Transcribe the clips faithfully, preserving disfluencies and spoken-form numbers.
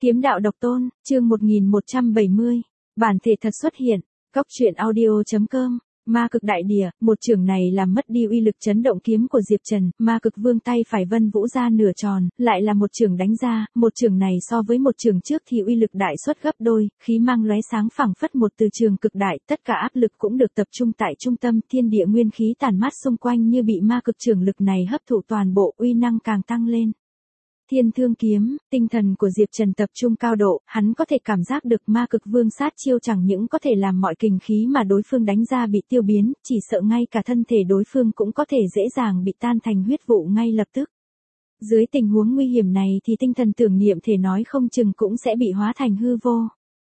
Kiếm đạo độc tôn, chương một nghìn một trăm bảy mươi. Bản thể thật xuất hiện. Cốc truyện audio chấm com. Ma cực đại địa, một trường này làm mất đi uy lực chấn động kiếm của Diệp Trần, ma cực vương tay phải vân vũ ra nửa tròn, lại là một trường đánh ra, một trường này so với một trường trước thì uy lực đại suất gấp đôi, khí mang lóe sáng phẳng phất một từ trường cực đại, tất cả áp lực cũng được tập trung tại trung tâm, thiên địa nguyên khí tản mát xung quanh như bị ma cực trường lực này hấp thụ toàn bộ, uy năng càng tăng lên. Thiên thương kiếm, tinh thần của Diệp Trần tập trung cao độ, hắn có thể cảm giác được ma cực vương sát chiêu chẳng những có thể làm mọi kình khí mà đối phương đánh ra bị tiêu biến, chỉ sợ ngay cả thân thể đối phương cũng có thể dễ dàng bị tan thành huyết vụ ngay lập tức. Dưới tình huống nguy hiểm này thì tinh thần tưởng niệm thể nói không chừng cũng sẽ bị hóa thành hư vô.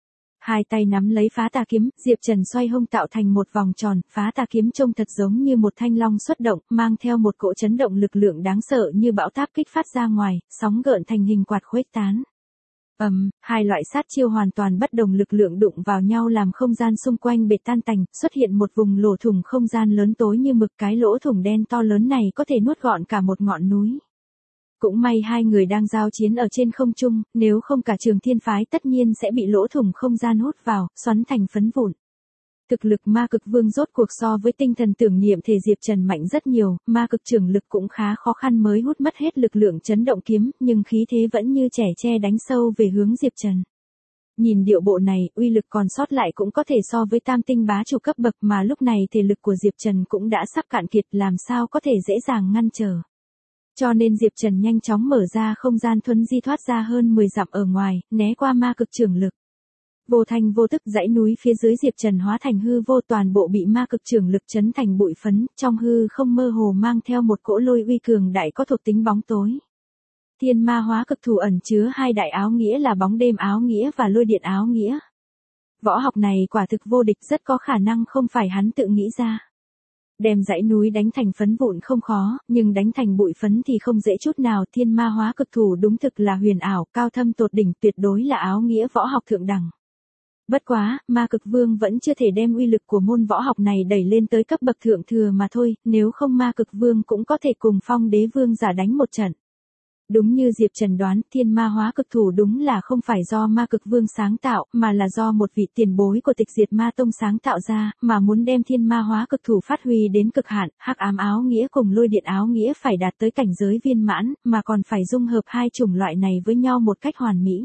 Hai tay nắm lấy phá tà kiếm, Diệp Trần xoay hông tạo thành một vòng tròn, phá tà kiếm trông thật giống như một thanh long xuất động, mang theo một cỗ chấn động lực lượng đáng sợ như bão táp kích phát ra ngoài, sóng gợn thành hình quạt khuếch tán. Ầm, um, hai loại sát chiêu hoàn toàn bất đồng lực lượng đụng vào nhau làm không gian xung quanh bệt tan tành, xuất hiện một vùng lỗ thủng không gian lớn tối như mực, cái lỗ thủng đen to lớn này có thể nuốt gọn cả một ngọn núi. Cũng may hai người đang giao chiến ở trên không trung, nếu không cả Trường Thiên phái tất nhiên sẽ bị lỗ thủng không gian hút vào, xoắn thành phấn vụn. Thực lực ma cực vương rốt cuộc so với tinh thần tưởng niệm thể Diệp Trần mạnh rất nhiều, ma cực trường lực cũng khá khó khăn mới hút mất hết lực lượng chấn động kiếm, nhưng khí thế vẫn như trẻ tre đánh sâu về hướng Diệp Trần. Nhìn điệu bộ này, uy lực còn sót lại cũng có thể so với tam tinh bá chủ cấp bậc mà lúc này thể lực của Diệp Trần cũng đã sắp cạn kiệt, làm sao có thể dễ dàng ngăn trở. Cho nên Diệp Trần nhanh chóng mở ra không gian thuấn di thoát ra hơn mười dặm ở ngoài, né qua ma cực trường lực. Vô thanh vô tức dãy núi phía dưới Diệp Trần hóa thành hư vô, toàn bộ bị ma cực trường lực chấn thành bụi phấn, trong hư không mơ hồ mang theo một cỗ lôi uy cường đại có thuộc tính bóng tối. Thiên ma hóa cực thủ ẩn chứa hai đại áo nghĩa là bóng đêm áo nghĩa và lôi điện áo nghĩa. Võ học này quả thực vô địch, rất có khả năng không phải hắn tự nghĩ ra. Đem dãy núi đánh thành phấn vụn không khó, nhưng đánh thành bụi phấn thì không dễ chút nào. Thiên ma hóa cực thủ đúng thực là huyền ảo, cao thâm tột đỉnh, tuyệt đối là áo nghĩa võ học thượng đẳng. Bất quá, ma cực vương vẫn chưa thể đem uy lực của môn võ học này đẩy lên tới cấp bậc thượng thừa mà thôi, nếu không ma cực vương cũng có thể cùng phong đế vương giả đánh một trận. Đúng như Diệp Trần đoán, thiên ma hóa cực thủ đúng là không phải do ma cực vương sáng tạo, mà là do một vị tiền bối của Tịch Diệt Ma Tông sáng tạo ra, mà muốn đem thiên ma hóa cực thủ phát huy đến cực hạn, hắc ám áo nghĩa cùng lôi điện áo nghĩa phải đạt tới cảnh giới viên mãn, mà còn phải dung hợp hai chủng loại này với nhau một cách hoàn mỹ.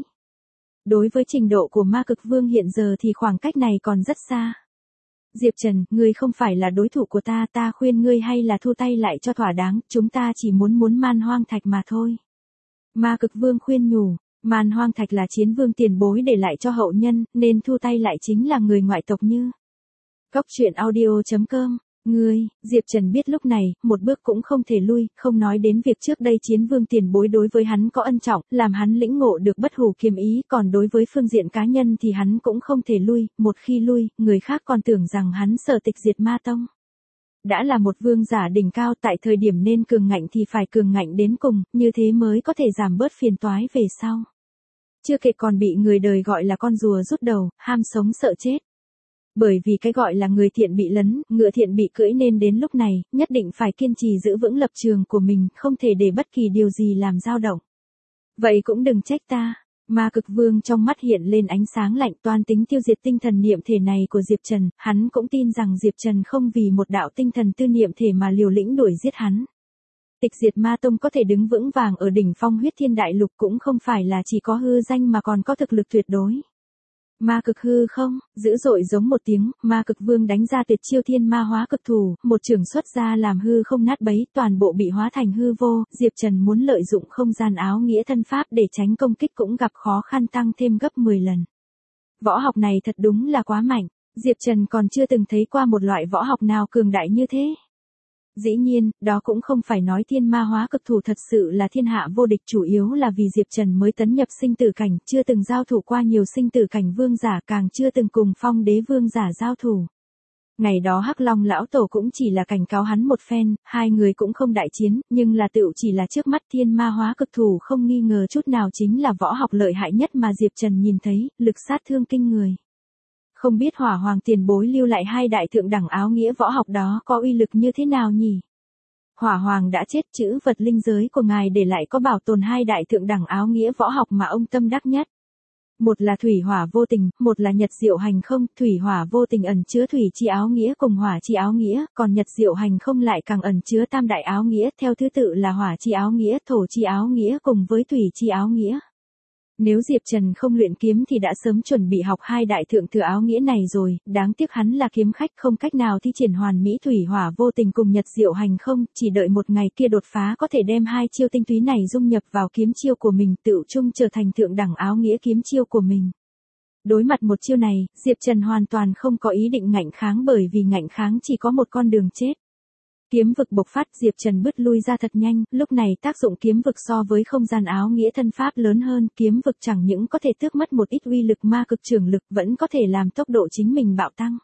Đối với trình độ của ma cực vương hiện giờ thì khoảng cách này còn rất xa. Diệp Trần, ngươi không phải là đối thủ của ta, ta khuyên ngươi hay là thu tay lại cho thỏa đáng, chúng ta chỉ muốn muốn Man Hoang Thạch mà thôi. Ma cực vương khuyên nhủ, Man Hoang Thạch là chiến vương tiền bối để lại cho hậu nhân, nên thu tay lại chính là người ngoại tộc như. Cốc truyện audio chấm com. Ngươi, Diệp Trần biết lúc này, một bước cũng không thể lui, không nói đến việc trước đây chiến vương tiền bối đối với hắn có ân trọng, làm hắn lĩnh ngộ được bất hủ kiếm ý, còn đối với phương diện cá nhân thì hắn cũng không thể lui, một khi lui, người khác còn tưởng rằng hắn sợ Tịch Diệt Ma Tông. Đã là một vương giả đỉnh cao, tại thời điểm nên cường ngạnh thì phải cường ngạnh đến cùng, như thế mới có thể giảm bớt phiền toái về sau. Chưa kể còn bị người đời gọi là con rùa rút đầu, ham sống sợ chết. Bởi vì cái gọi là người thiện bị lấn, ngựa thiện bị cưỡi nên đến lúc này, nhất định phải kiên trì giữ vững lập trường của mình, không thể để bất kỳ điều gì làm dao động. Vậy cũng đừng trách ta. Ma cực vương trong mắt hiện lên ánh sáng lạnh, toan tính tiêu diệt tinh thần niệm thể này của Diệp Trần, hắn cũng tin rằng Diệp Trần không vì một đạo tinh thần tư niệm thể mà liều lĩnh đuổi giết hắn. Tịch Diệt Ma Tông có thể đứng vững vàng ở đỉnh phong huyết thiên đại lục cũng không phải là chỉ có hư danh mà còn có thực lực tuyệt đối. Ma cực hư không, dữ dội giống một tiếng, ma cực vương đánh ra tuyệt chiêu thiên ma hóa cực thủ, một chưởng xuất ra làm hư không nát bấy, toàn bộ bị hóa thành hư vô. Diệp Trần muốn lợi dụng không gian áo nghĩa thân pháp để tránh công kích cũng gặp khó khăn tăng thêm gấp mười lần. Võ học này thật đúng là quá mạnh, Diệp Trần còn chưa từng thấy qua một loại võ học nào cường đại như thế. Dĩ nhiên, đó cũng không phải nói thiên ma hóa cực thủ thật sự là thiên hạ vô địch, chủ yếu là vì Diệp Trần mới tấn nhập sinh tử cảnh, chưa từng giao thủ qua nhiều sinh tử cảnh vương giả, càng chưa từng cùng phong đế vương giả giao thủ. Ngày đó Hắc Long lão tổ cũng chỉ là cảnh cáo hắn một phen, hai người cũng không đại chiến, nhưng là tựu chỉ là trước mắt thiên ma hóa cực thủ không nghi ngờ chút nào chính là võ học lợi hại nhất mà Diệp Trần nhìn thấy, lực sát thương kinh người. Không biết Hỏa Hoàng tiền bối lưu lại hai đại thượng đẳng áo nghĩa võ học đó có uy lực như thế nào nhỉ? Hỏa Hoàng đã chết, chữ vật linh giới của ngài để lại có bảo tồn hai đại thượng đẳng áo nghĩa võ học mà ông tâm đắc nhất. Một là thủy hỏa vô tình, một là nhật diệu hành không, thủy hỏa vô tình ẩn chứa thủy chi áo nghĩa cùng hỏa chi áo nghĩa, còn nhật diệu hành không lại càng ẩn chứa tam đại áo nghĩa, theo thứ tự là hỏa chi áo nghĩa, thổ chi áo nghĩa cùng với thủy chi áo nghĩa. Nếu Diệp Trần không luyện kiếm thì đã sớm chuẩn bị học hai đại thượng thừa áo nghĩa này rồi, đáng tiếc hắn là kiếm khách không cách nào thi triển hoàn mỹ thủy hỏa vô tình cùng nhật diệu hành không, chỉ đợi một ngày kia đột phá có thể đem hai chiêu tinh túy này dung nhập vào kiếm chiêu của mình, tựu chung trở thành thượng đẳng áo nghĩa kiếm chiêu của mình. Đối mặt một chiêu này, Diệp Trần hoàn toàn không có ý định ngạnh kháng bởi vì ngạnh kháng chỉ có một con đường chết. Kiếm vực bộc phát, Diệp Trần bứt lui ra thật nhanh, lúc này tác dụng kiếm vực so với không gian áo nghĩa thân pháp lớn hơn, kiếm vực chẳng những có thể tước mất một ít uy lực ma cực trường lực, vẫn có thể làm tốc độ chính mình bạo tăng.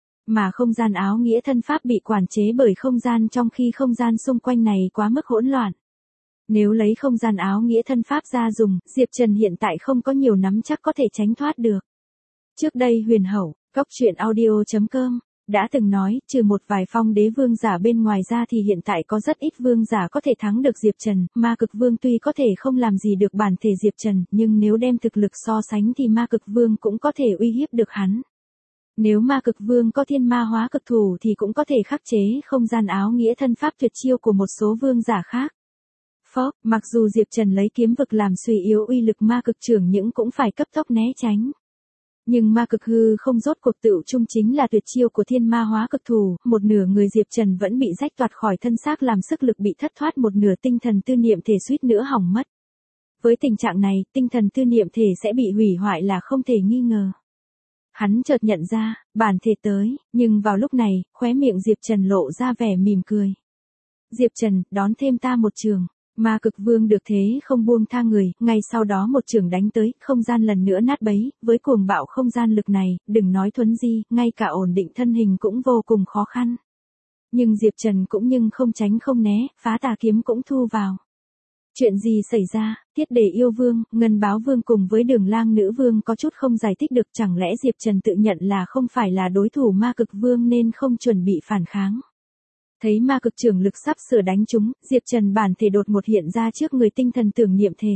Mà không gian áo nghĩa thân pháp bị quản chế bởi không gian trong khi không gian xung quanh này quá mức hỗn loạn. Nếu lấy không gian áo nghĩa thân pháp ra dùng, Diệp Trần hiện tại không có nhiều nắm chắc có thể tránh thoát được. Trước đây Huyền Hậu, Cóc Truyện Audio chấm com đã từng nói, trừ một vài phong đế vương giả bên ngoài ra thì hiện tại có rất ít vương giả có thể thắng được Diệp Trần, ma cực vương tuy có thể không làm gì được bản thể Diệp Trần, nhưng nếu đem thực lực so sánh thì ma cực vương cũng có thể uy hiếp được hắn. Nếu ma cực vương có thiên ma hóa cực thủ thì cũng có thể khắc chế không gian áo nghĩa thân pháp tuyệt chiêu của một số vương giả khác. Phó, mặc dù Diệp Trần lấy kiếm vực làm suy yếu uy lực ma cực trưởng nhưng cũng phải cấp tốc né tránh. Nhưng ma cực hư không rốt cuộc tựu chung chính là tuyệt chiêu của thiên ma hóa cực thủ, một nửa người Diệp Trần vẫn bị rách toạc khỏi thân xác làm sức lực bị thất thoát, một nửa tinh thần tư niệm thể suýt nữa hỏng mất. Với tình trạng này, tinh thần tư niệm thể sẽ bị hủy hoại là không thể nghi ngờ. Hắn chợt nhận ra, bản thể tới, nhưng vào lúc này, khóe miệng Diệp Trần lộ ra vẻ mỉm cười. Diệp Trần, đón thêm ta một trường. Ma cực vương được thế không buông tha người, ngay sau đó một trường đánh tới, không gian lần nữa nát bấy, với cuồng bạo không gian lực này, đừng nói thuấn di, ngay cả ổn định thân hình cũng vô cùng khó khăn. Nhưng Diệp Trần cũng nhưng không tránh không né, phá tà kiếm cũng thu vào. Chuyện gì xảy ra, Tiết Đề yêu vương, Ngân Báo vương cùng với Đường Lang nữ vương có chút không giải thích được, chẳng lẽ Diệp Trần tự nhận là không phải là đối thủ ma cực vương nên không chuẩn bị phản kháng. Thấy ma cực trường lực sắp sửa đánh chúng, Diệp Trần bản thể đột một hiện ra trước người tinh thần tưởng niệm thể.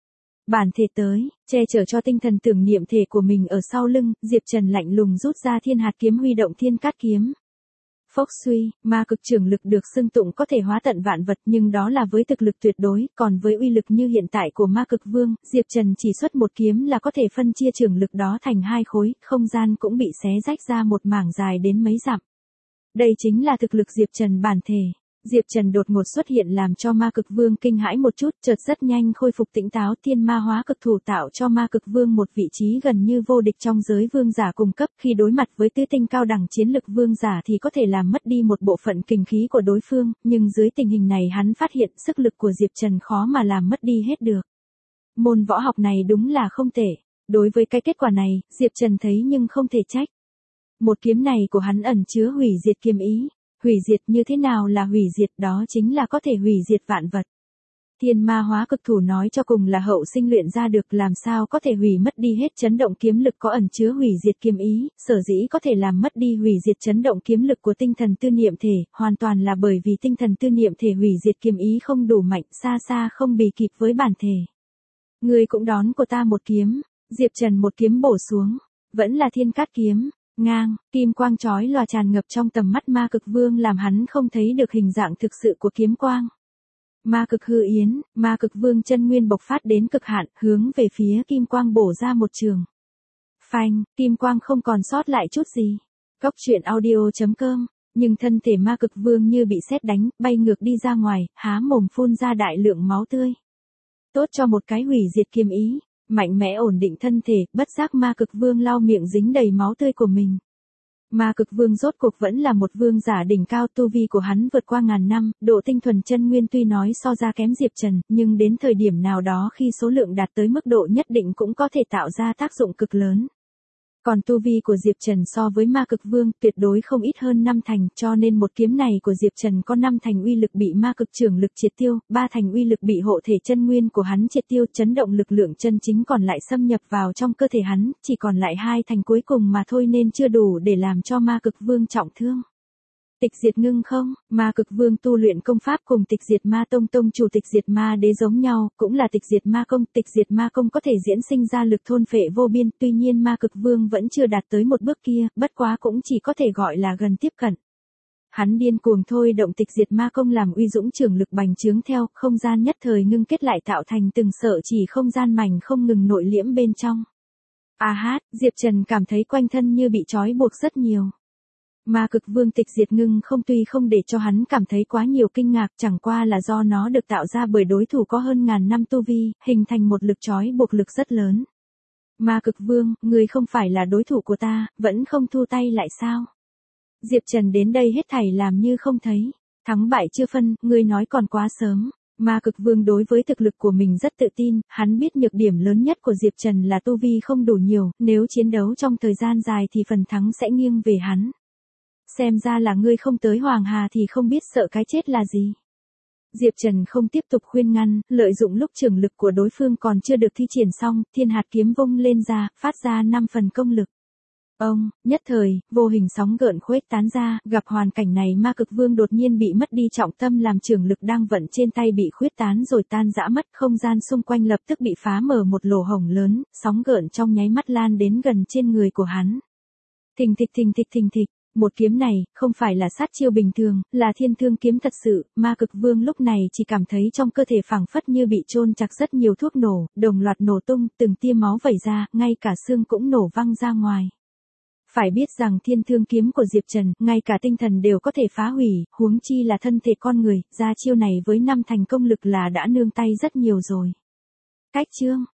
Bản thể tới, che chở cho tinh thần tưởng niệm thể của mình ở sau lưng, Diệp Trần lạnh lùng rút ra thiên hạt kiếm huy động thiên cát kiếm. Phốc suy, ma cực trường lực được xưng tụng có thể hóa tận vạn vật nhưng đó là với thực lực tuyệt đối, còn với uy lực như hiện tại của ma cực vương, Diệp Trần chỉ xuất một kiếm là có thể phân chia trường lực đó thành hai khối, không gian cũng bị xé rách ra một mảng dài đến mấy dặm. Đây chính là thực lực Diệp Trần bản thể. Diệp Trần đột ngột xuất hiện làm cho ma cực vương kinh hãi một chút, chợt rất nhanh khôi phục tỉnh táo, thiên ma hóa cực thủ tạo cho ma cực vương một vị trí gần như vô địch trong giới vương giả cung cấp, khi đối mặt với tứ tinh cao đẳng chiến lực vương giả thì có thể làm mất đi một bộ phận kình khí của đối phương, nhưng dưới tình hình này hắn phát hiện sức lực của Diệp Trần khó mà làm mất đi hết được. Môn võ học này đúng là không tệ. Đối với cái kết quả này, Diệp Trần thấy nhưng không thể trách. Một kiếm này của hắn ẩn chứa hủy diệt kiếm ý. Hủy diệt như thế nào là hủy diệt, đó chính là có thể hủy diệt vạn vật. Thiên ma hóa cực thủ nói cho cùng là hậu sinh luyện ra được, làm sao có thể hủy mất đi hết chấn động kiếm lực có ẩn chứa hủy diệt kiếm ý, sở dĩ có thể làm mất đi hủy diệt chấn động kiếm lực của tinh thần tư niệm thể, hoàn toàn là bởi vì tinh thần tư niệm thể hủy diệt kiếm ý không đủ mạnh, xa xa không bì kịp với bản thể. Ngươi cũng đón của ta một kiếm, Diệp Trần một kiếm bổ xuống, vẫn là thiên cát kiếm. Ngang, kim quang chói lòa tràn ngập trong tầm mắt ma cực vương làm hắn không thấy được hình dạng thực sự của kiếm quang. Ma cực hư yến, ma cực vương chân nguyên bộc phát đến cực hạn, hướng về phía kim quang bổ ra một trường. Phanh, kim quang không còn sót lại chút gì. Cóc Truyện Audio chấm com, nhưng thân thể ma cực vương như bị sét đánh, bay ngược đi ra ngoài, há mồm phun ra đại lượng máu tươi. Tốt cho một cái hủy diệt kiếm ý. Mạnh mẽ ổn định thân thể, bất giác ma cực vương lau miệng dính đầy máu tươi của mình. Ma cực vương rốt cuộc vẫn là một vương giả đỉnh cao, tu vi của hắn vượt qua ngàn năm, độ tinh thuần chân nguyên tuy nói so ra kém Diệp Trần, nhưng đến thời điểm nào đó khi số lượng đạt tới mức độ nhất định cũng có thể tạo ra tác dụng cực lớn. Còn tu vi của Diệp Trần so với ma cực vương tuyệt đối không ít hơn năm thành, cho nên một kiếm này của Diệp Trần có năm thành uy lực bị ma cực trưởng lực triệt tiêu, ba thành uy lực bị hộ thể chân nguyên của hắn triệt tiêu, chấn động lực lượng chân chính còn lại xâm nhập vào trong cơ thể hắn, chỉ còn lại hai thành cuối cùng mà thôi nên chưa đủ để làm cho ma cực vương trọng thương. Tịch diệt ngưng không, ma cực vương tu luyện công pháp cùng tịch diệt ma tông tông chủ tịch diệt ma đế giống nhau, cũng là tịch diệt ma công. Tịch diệt ma công có thể diễn sinh ra lực thôn phệ vô biên, tuy nhiên ma cực vương vẫn chưa đạt tới một bước kia, bất quá cũng chỉ có thể gọi là gần tiếp cận. Hắn điên cuồng thôi động tịch diệt ma công làm uy dũng trường lực bành trướng theo, không gian nhất thời ngưng kết lại tạo thành từng sợi chỉ không gian mảnh không ngừng nội liễm bên trong. A hát, Diệp Trần cảm thấy quanh thân như bị trói buộc rất nhiều. Ma cực vương tịch diệt ngưng không tuy không để cho hắn cảm thấy quá nhiều kinh ngạc, chẳng qua là do nó được tạo ra bởi đối thủ có hơn ngàn năm tu vi, hình thành một lực trói buộc lực rất lớn. Ma cực vương, người không phải là đối thủ của ta, vẫn không thu tay lại sao? Diệp Trần đến đây hết thảy làm như không thấy. Thắng bại chưa phân, ngươi nói còn quá sớm. Ma cực vương đối với thực lực của mình rất tự tin, hắn biết nhược điểm lớn nhất của Diệp Trần là tu vi không đủ nhiều, nếu chiến đấu trong thời gian dài thì phần thắng sẽ nghiêng về hắn. Xem ra là ngươi không tới Hoàng Hà thì không biết sợ cái chết là gì. Diệp Trần không tiếp tục khuyên ngăn, lợi dụng lúc trường lực của đối phương còn chưa được thi triển xong, thiên hạt kiếm vung lên ra, phát ra năm phần công lực. Ông, nhất thời, vô hình sóng gợn khuếch tán ra, gặp hoàn cảnh này ma cực vương đột nhiên bị mất đi trọng tâm làm trường lực đang vận trên tay bị khuyết tán rồi tan rã mất, không gian xung quanh lập tức bị phá mở một lỗ hổng lớn, sóng gợn trong nháy mắt lan đến gần trên người của hắn. Thình thịch thình thịch thình thịch, một kiếm này, không phải là sát chiêu bình thường, là thiên thương kiếm thật sự, ma cực vương lúc này chỉ cảm thấy trong cơ thể phảng phất như bị chôn chặt rất nhiều thuốc nổ, đồng loạt nổ tung, từng tia máu vẩy ra, ngay cả xương cũng nổ văng ra ngoài. Phải biết rằng thiên thương kiếm của Diệp Trần, ngay cả tinh thần đều có thể phá hủy, huống chi là thân thể con người, ra chiêu này với năm thành công lực là đã nương tay rất nhiều rồi. Cách chương